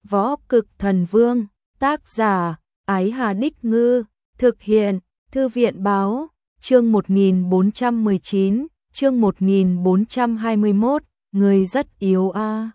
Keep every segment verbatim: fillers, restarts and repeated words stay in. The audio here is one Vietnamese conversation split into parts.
Võ Cực Thần Vương, tác giả, Ái Hà Đích Ngư, thực hiện, Thư viện Báo, chương một nghìn bốn trăm mười chín, chương một nghìn bốn trăm hai mươi mốt, người rất yếu a. À.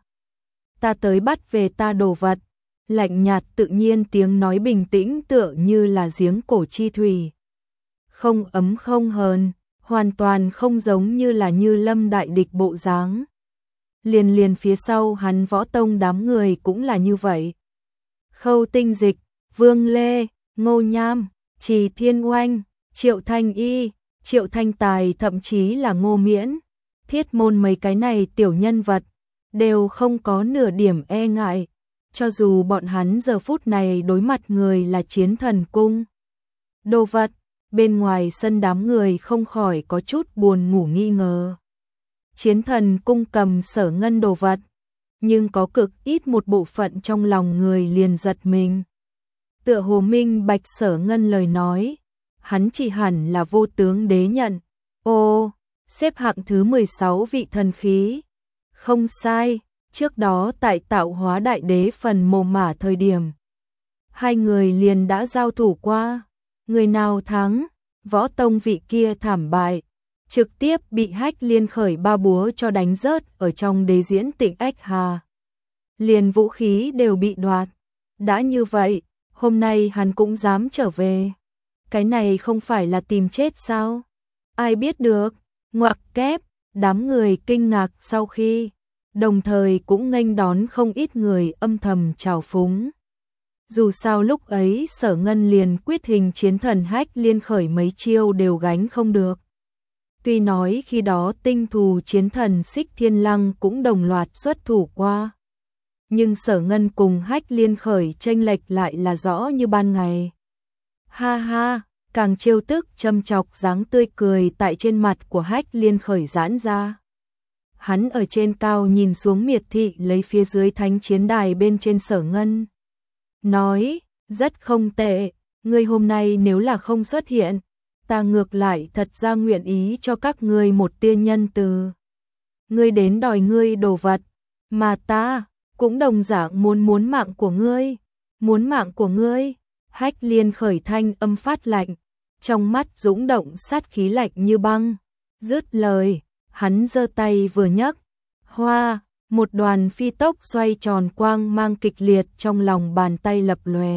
Ta tới bắt về ta đồ vật, lạnh nhạt tự nhiên tiếng nói bình tĩnh tựa như là giếng cổ chi thủy. Không ấm không hờn, hoàn toàn không giống như là Như Lâm đại địch bộ dáng. Liền liền phía sau hắn Võ Tông đám người cũng là như vậy. Khâu Tinh Dịch, Vương Lê, Ngô Nham, Trì Thiên Oanh, Triệu Thanh Y, Triệu Thanh Tài, thậm chí là Ngô Miễn, Thiết Môn, mấy cái này tiểu nhân vật đều không có nửa điểm e ngại, cho dù bọn hắn giờ phút này đối mặt người là Chiến Thần Cung. Đồ vật, bên ngoài sân đám người không khỏi có chút buồn ngủ nghi ngờ. Chiến Thần Cung cầm Sở Ngân đồ vật, nhưng có cực ít một bộ phận trong lòng người liền giật mình. Tựa hồ minh bạch Sở Ngân lời nói, hắn chỉ hẳn là vô tướng đế nhận. Ô, xếp hạng thứ mười sáu vị thần khí. Không sai, trước đó tại tạo hóa đại đế phần mồ mả thời điểm, hai người liền đã giao thủ qua. Người nào thắng, Võ Tông vị kia thảm bại, trực tiếp bị Hách Liên khởi ba búa cho đánh rớt ở trong đế diễn Tịnh Ách Hà. Liền vũ khí đều bị đoạt. Đã như vậy, hôm nay hắn cũng dám trở về. Cái này không phải là tìm chết sao? Ai biết được, ngoặc kép, đám người kinh ngạc sau khi, đồng thời cũng nghênh đón không ít người âm thầm trào phúng. Dù sao lúc ấy Sở Ngân liền quyết hình chiến thần Hách Liên khởi mấy chiêu đều gánh không được. Tuy nói khi đó tinh thù chiến thần Xích Thiên Lăng cũng đồng loạt xuất thủ qua, nhưng Sở Ngân cùng Hách Liên khởi chênh lệch lại là rõ như ban ngày. Ha ha, càng trêu tức châm chọc dáng tươi cười tại trên mặt của Hách Liên khởi giãn ra. Hắn ở trên cao nhìn xuống miệt thị lấy phía dưới thánh chiến đài bên trên Sở Ngân. Nói, rất không tệ, ngươi hôm nay nếu là không xuất hiện, ta ngược lại thật ra nguyện ý cho các ngươi một tia nhân từ. Ngươi đến đòi ngươi đồ vật, mà ta cũng đồng dạng muốn muốn mạng của ngươi, muốn mạng của ngươi. Hách Liên khởi thanh âm phát lạnh, trong mắt dũng động sát khí lạnh như băng. Dứt lời, hắn giơ tay vừa nhấc, hoa, một đoàn phi tốc xoay tròn quang mang kịch liệt trong lòng bàn tay lập lòe.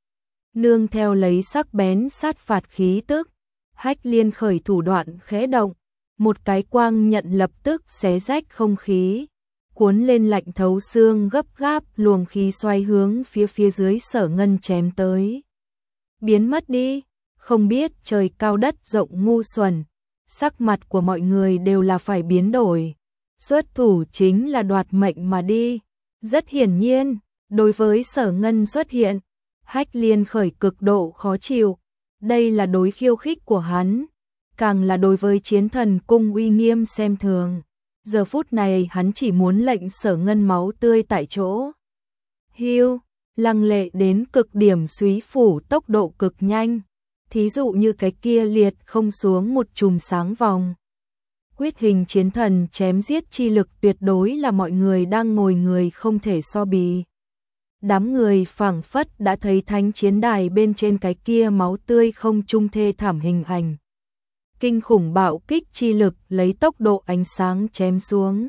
Nương theo lấy sắc bén sát phạt khí tức, Hách Liên khởi thủ đoạn khẽ động, một cái quang nhận lập tức xé rách không khí, cuốn lên lạnh thấu xương gấp gáp luồng khí xoay hướng phía phía dưới Sở Ngân chém tới. Biến mất đi, không biết trời cao đất rộng ngu xuẩn, sắc mặt của mọi người đều là phải biến đổi. Xuất thủ chính là đoạt mệnh mà đi. Rất hiển nhiên, đối với Sở Ngân xuất hiện, Hách Liên khởi cực độ khó chịu. Đây là đối khiêu khích của hắn, càng là đối với Chiến Thần Cung uy nghiêm xem thường. Giờ phút này hắn chỉ muốn lệnh Sở Ngân máu tươi tại chỗ. Hiu, lăng lệ đến cực điểm súy phủ tốc độ cực nhanh. Thí dụ như cái kia liệt không xuống một chùm sáng vòng. Quyết hình chiến thần chém giết chi lực tuyệt đối là mọi người đang ngồi người không thể so bì. Đám người phảng phất đã thấy thánh chiến đài bên trên cái kia máu tươi không trung thê thảm hình ảnh. Kinh khủng bạo kích chi lực lấy tốc độ ánh sáng chém xuống.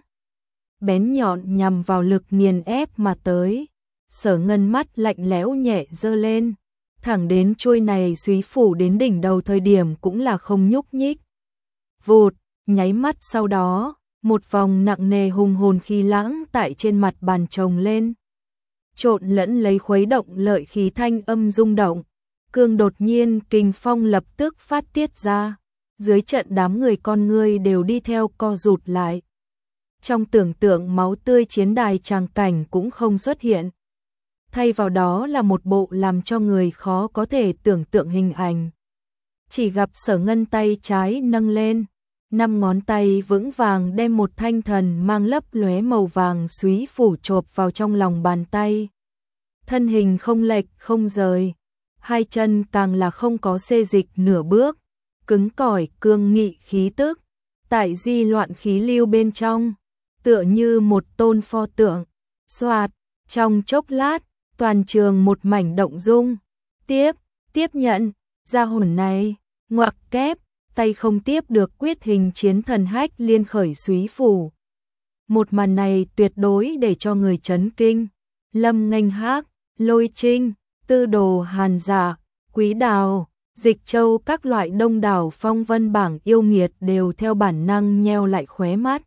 Bén nhọn nhằm vào lực nghiền ép mà tới. Sở Ngân mắt lạnh lẽo nhẹ giơ lên. Thẳng đến chuôi này súy phủ đến đỉnh đầu thời điểm cũng là không nhúc nhích. Vụt, nháy mắt sau đó, một vòng nặng nề hùng hồn khí lãng tại trên mặt bàn trồng lên. Trộn lẫn lấy khuấy động lợi khí thanh âm rung động. Cương đột nhiên kình phong lập tức phát tiết ra. Dưới trận đám người con ngươi đều đi theo co rụt lại. Trong tưởng tượng máu tươi chiến đài tràng cảnh cũng không xuất hiện. Thay vào đó là một bộ làm cho người khó có thể tưởng tượng hình ảnh. Chỉ gặp Sở Ngân tay trái nâng lên, năm ngón tay vững vàng đem một thanh thần mang lấp lóe màu vàng súy phủ chộp vào trong lòng bàn tay. Thân hình không lệch không rời, hai chân càng là không có xê dịch nửa bước, cứng cỏi cương nghị khí tức, tại di loạn khí lưu bên trong, tựa như một tôn pho tượng. Xoạt, trong chốc lát, Toàn trường một mảnh động dung. Tiếp, tiếp nhận, ra hồn này, ngoặc kép, tay không tiếp được quyết hình chiến thần Hách Liên khởi súy phủ. Một màn này tuyệt đối để cho người chấn kinh. Lâm Nghênh Hác, Lôi Trinh, Tư Đồ Hàn Dạ, Quý Đào, Dịch Châu các loại đông đảo phong vân bảng yêu nghiệt đều theo bản năng nheo lại khóe mắt.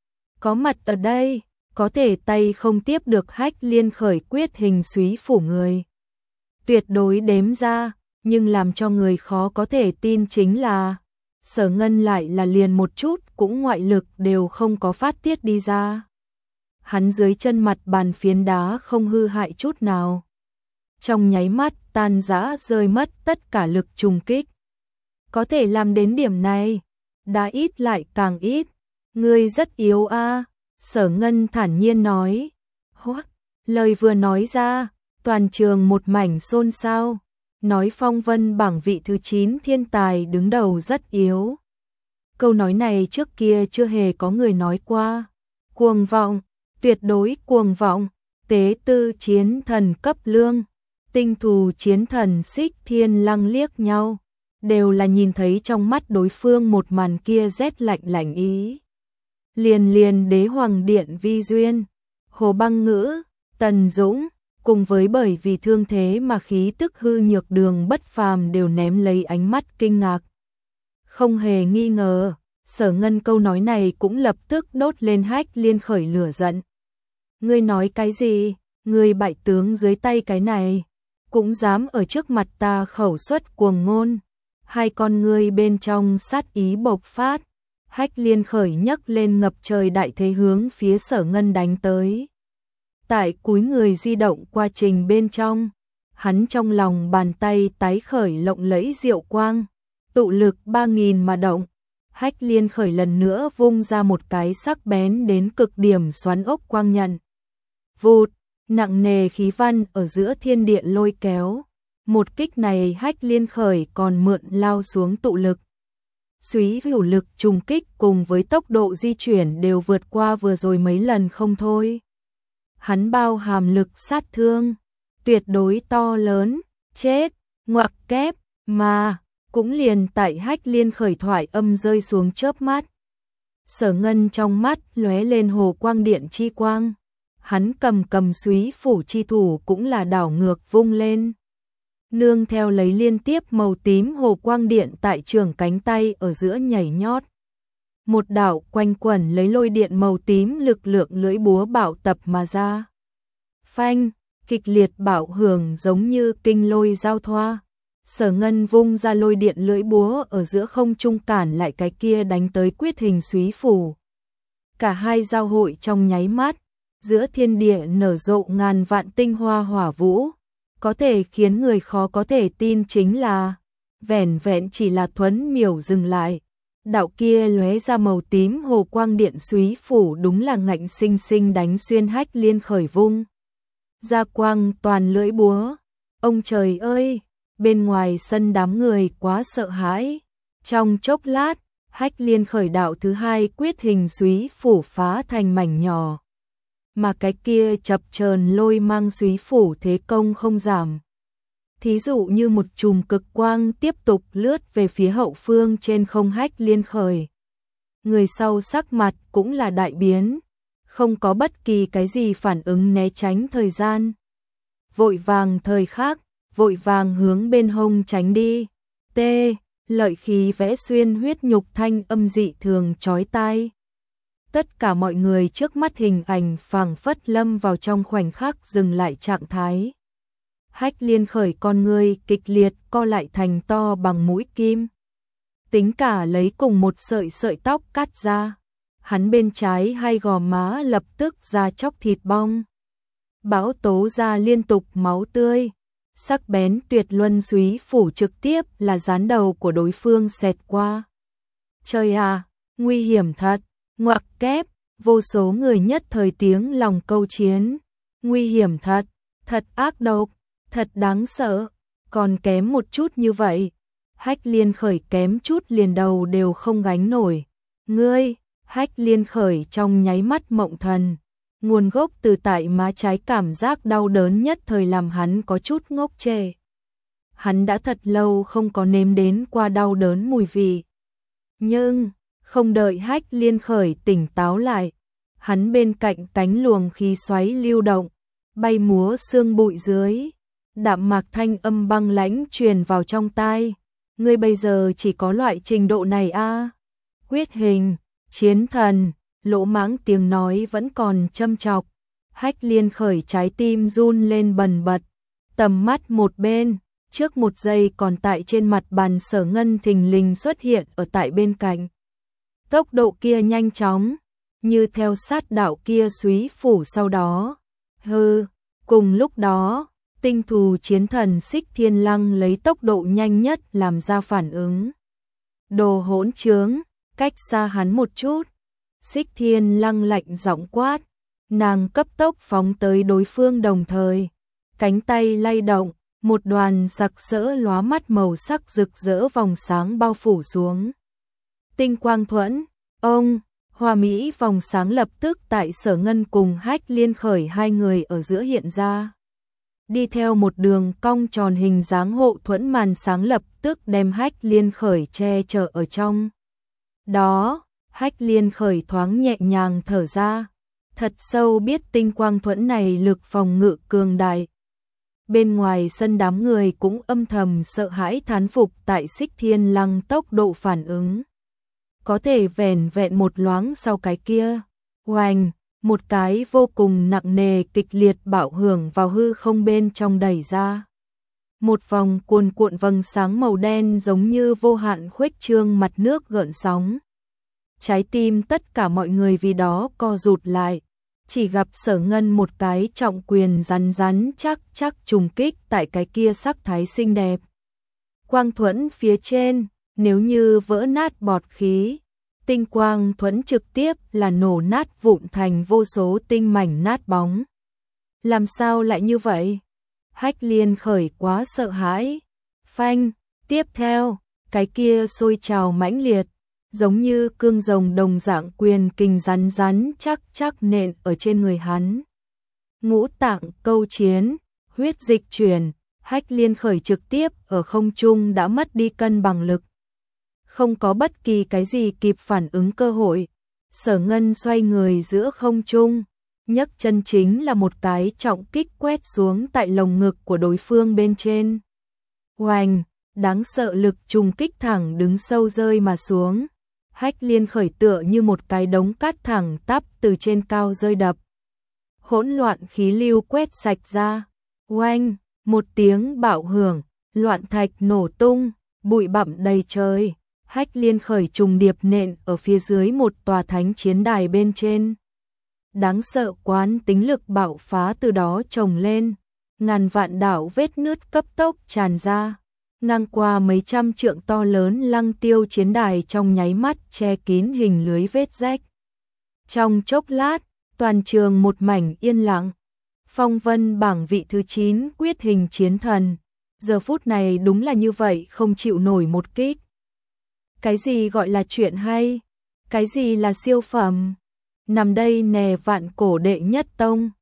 Có mặt ở đây, có thể tay không tiếp được Hách Liên khởi quyết hình súy phủ người. Tuyệt đối đếm ra, nhưng làm cho người khó có thể tin chính là Sở Ngân lại là liền một chút cũng ngoại lực đều không có phát tiết đi ra. Hắn dưới chân mặt bàn phiến đá không hư hại chút nào. Trong nháy mắt tan rã rơi mất tất cả lực trùng kích. Có thể làm đến điểm này, đã ít lại càng ít. Ngươi rất yếu a, Sở Ngân thản nhiên nói. Hoắc, lời vừa nói ra, toàn trường một mảnh xôn xao. Nói phong vân bảng vị thứ chín thiên tài đứng đầu rất yếu. Câu nói này trước kia chưa hề có người nói qua. Cuồng vọng, tuyệt đối cuồng vọng, tế tư chiến thần cấp lương, tinh thù chiến thần xích thiên lăng liếc nhau. Đều là nhìn thấy trong mắt đối phương một màn kia rét lạnh lạnh ý. Liền liền đế hoàng điện vi duyên, Hồ Băng Ngữ, Tần Dũng, cùng với bởi vì thương thế mà khí tức hư nhược Đường Bất Phàm đều ném lấy ánh mắt kinh ngạc. Không hề nghi ngờ, Sở Ngân câu nói này cũng lập tức đốt lên Hách Liên khởi lửa giận. Ngươi nói cái gì? Ngươi bại tướng dưới tay cái này, cũng dám ở trước mặt ta khẩu xuất cuồng ngôn. Hai con ngươi bên trong sát ý bộc phát, Hách Liên khởi nhấc lên ngập trời đại thế hướng phía Sở Ngân đánh tới. Tại cúi người di động quá trình bên trong, hắn trong lòng bàn tay tái khởi lộng lẫy diệu quang, tụ lực ba nghìn mà động. Hách Liên khởi lần nữa vung ra một cái sắc bén đến cực điểm xoắn ốc quang nhận. Vụt, nặng nề khí văn ở giữa thiên địa lôi kéo. Một kích này Hách Liên khởi còn mượn lao xuống tụ lực. Súy hữu lực trùng kích cùng với tốc độ di chuyển đều vượt qua vừa rồi mấy lần không thôi. Hắn bao hàm lực sát thương, tuyệt đối to lớn, chết, ngoặc kép, mà, cũng liền tại Hách Liên khởi thoại âm rơi xuống chớp mắt. Sở Ngân trong mắt lóe lên hồ quang điện chi quang, hắn cầm cầm súy phủ chi thủ cũng là đảo ngược vung lên. Nương theo lấy liên tiếp màu tím hồ quang điện tại trường cánh tay ở giữa nhảy nhót. Một đạo quanh quẩn lấy lôi điện màu tím lực lượng lưỡi búa bạo tập mà ra. Phanh, kịch liệt bạo hưởng giống như kinh lôi giao thoa. Sở Ngân vung ra lôi điện lưỡi búa ở giữa không trung cản lại cái kia đánh tới quyết hình súy phủ. Cả hai giao hội trong nháy mắt, giữa thiên địa nở rộ ngàn vạn tinh hoa hỏa vũ. Có thể khiến người khó có thể tin chính là, vẻn vẹn chỉ là thuấn miểu dừng lại. Đạo kia lóe ra màu tím hồ quang điện súy phủ đúng là ngạnh sinh sinh đánh xuyên Hách Liên khởi vung. Ra quang toàn lưỡi búa. Ông trời ơi, bên ngoài sân đám người quá sợ hãi. Trong chốc lát, Hách Liên khởi đạo thứ hai quyết hình súy phủ phá thành mảnh nhỏ. Mà cái kia chập chờn lôi mang súy phủ thế công không giảm. Thí dụ như một chùm cực quang tiếp tục lướt về phía hậu phương trên không Hách Liên khởi. Người sau sắc mặt cũng là đại biến, không có bất kỳ cái gì phản ứng né tránh thời gian. Vội vàng thời khắc, vội vàng hướng bên hông tránh đi. T, lợi khí vẽ xuyên huyết nhục thanh âm dị thường chói tai. Tất cả mọi người trước mắt hình ảnh phảng phất lâm vào trong khoảnh khắc dừng lại trạng thái. Hách Liên khởi con người kịch liệt co lại thành to bằng mũi kim. Tính cả lấy cùng một sợi sợi tóc cắt ra. Hắn bên trái hai gò má lập tức ra chóc thịt bong. Bão tố ra liên tục máu tươi. Sắc bén tuyệt luân súy phủ trực tiếp là dán đầu của đối phương xẹt qua. Trời à, nguy hiểm thật. Ngoặc kép, vô số người nhất thời tiếng lòng câu chiến. Nguy hiểm thật, thật ác độc, thật đáng sợ, còn kém một chút như vậy. Hách Liên khởi kém chút liền đầu đều không gánh nổi. Ngươi, Hách Liên khởi trong nháy mắt mộng thần. Nguồn gốc từ tại má trái, cảm giác đau đớn nhất thời làm hắn có chút ngốc trệ. Hắn đã thật lâu không có nếm đến qua đau đớn mùi vị. Nhưng, không đợi Hách Liên Khởi tỉnh táo lại, hắn bên cạnh cánh luồng khí xoáy lưu động, bay múa sương bụi dưới. Đạm mạc thanh âm băng lãnh truyền vào trong tai. Ngươi bây giờ chỉ có loại trình độ này a? À? Quyết hình, chiến thần, lỗ mãng tiếng nói vẫn còn châm chọc. Hách Liên Khởi trái tim run lên bần bật, tầm mắt một bên, trước một giây còn tại trên mặt bàn Sở Ngân thình lình xuất hiện ở tại bên cạnh. Tốc độ kia nhanh chóng, như theo sát đạo kia súy phủ sau đó. Hừ, cùng lúc đó, tinh thù chiến thần Xích Thiên Lăng lấy tốc độ nhanh nhất làm ra phản ứng. Đồ hỗn trướng, cách xa hắn một chút. Xích Thiên Lăng lạnh giọng quát, nàng cấp tốc phóng tới đối phương đồng thời. Cánh tay lay động, một đoàn sặc sỡ lóa mắt màu sắc rực rỡ vòng sáng bao phủ xuống. Tinh quang thuẫn, ông, hoa mỹ vòng sáng lập tức tại Sở Ngân cùng Hách Liên Khởi hai người ở giữa hiện ra. Đi theo một đường cong tròn hình dáng hộ thuẫn màn sáng lập tức đem Hách Liên Khởi che chở ở trong. Đó, Hách Liên Khởi thoáng nhẹ nhàng thở ra, thật sâu biết tinh quang thuẫn này lực phòng ngự cường đại. Bên ngoài sân đám người cũng âm thầm sợ hãi thán phục tại Xích Thiên Lăng tốc độ phản ứng. Có thể vẻn vẹn một loáng sau cái kia, oanh, một cái vô cùng nặng nề kịch liệt bạo hưởng vào hư không bên trong đẩy ra. Một vòng cuồn cuộn vầng sáng màu đen giống như vô hạn khuếch trương mặt nước gợn sóng. Trái tim tất cả mọi người vì đó co rụt lại, chỉ gặp Sở Ngân một cái trọng quyền rắn rắn chắc chắc trùng kích tại cái kia sắc thái xinh đẹp. Quang thuẫn phía trên, nếu như vỡ nát bọt khí, tinh quang thuẫn trực tiếp là nổ nát vụn thành vô số tinh mảnh nát bóng. Làm sao lại như vậy? Hách Liên Khởi quá sợ hãi. Phanh, tiếp theo, cái kia sôi trào mãnh liệt, giống như cương rồng đồng dạng quyền kình rắn rắn chắc chắc nện ở trên người hắn. Ngũ tạng câu chiến, huyết dịch chuyển, Hách Liên Khởi trực tiếp ở không trung đã mất đi cân bằng lực. Không có bất kỳ cái gì kịp phản ứng cơ hội. Sở Ngân xoay người giữa không trung, nhấc chân chính là một cái trọng kích quét xuống tại lồng ngực của đối phương bên trên. Oanh, đáng sợ lực trùng kích thẳng đứng sâu rơi mà xuống. Hách Liên Khởi tựa như một cái đống cát thẳng tắp từ trên cao rơi đập. Hỗn loạn khí lưu quét sạch ra. Oanh, một tiếng bạo hưởng, loạn thạch nổ tung, bụi bặm đầy trời. Hách Liên Khởi trùng điệp nện ở phía dưới một tòa thánh chiến đài bên trên. Đáng sợ quán tính lực bạo phá từ đó trồng lên, ngàn vạn đạo vết nứt cấp tốc tràn ra, ngang qua mấy trăm trượng to lớn lăng tiêu chiến đài trong nháy mắt che kín hình lưới vết rách. Trong chốc lát, toàn trường một mảnh yên lặng. Phong vân bảng vị thứ chín quyết hình chiến thần, giờ phút này đúng là như vậy, không chịu nổi một kích. Cái gì gọi là chuyện hay? Cái gì là siêu phẩm? Nằm đây nè vạn cổ đệ nhất tông.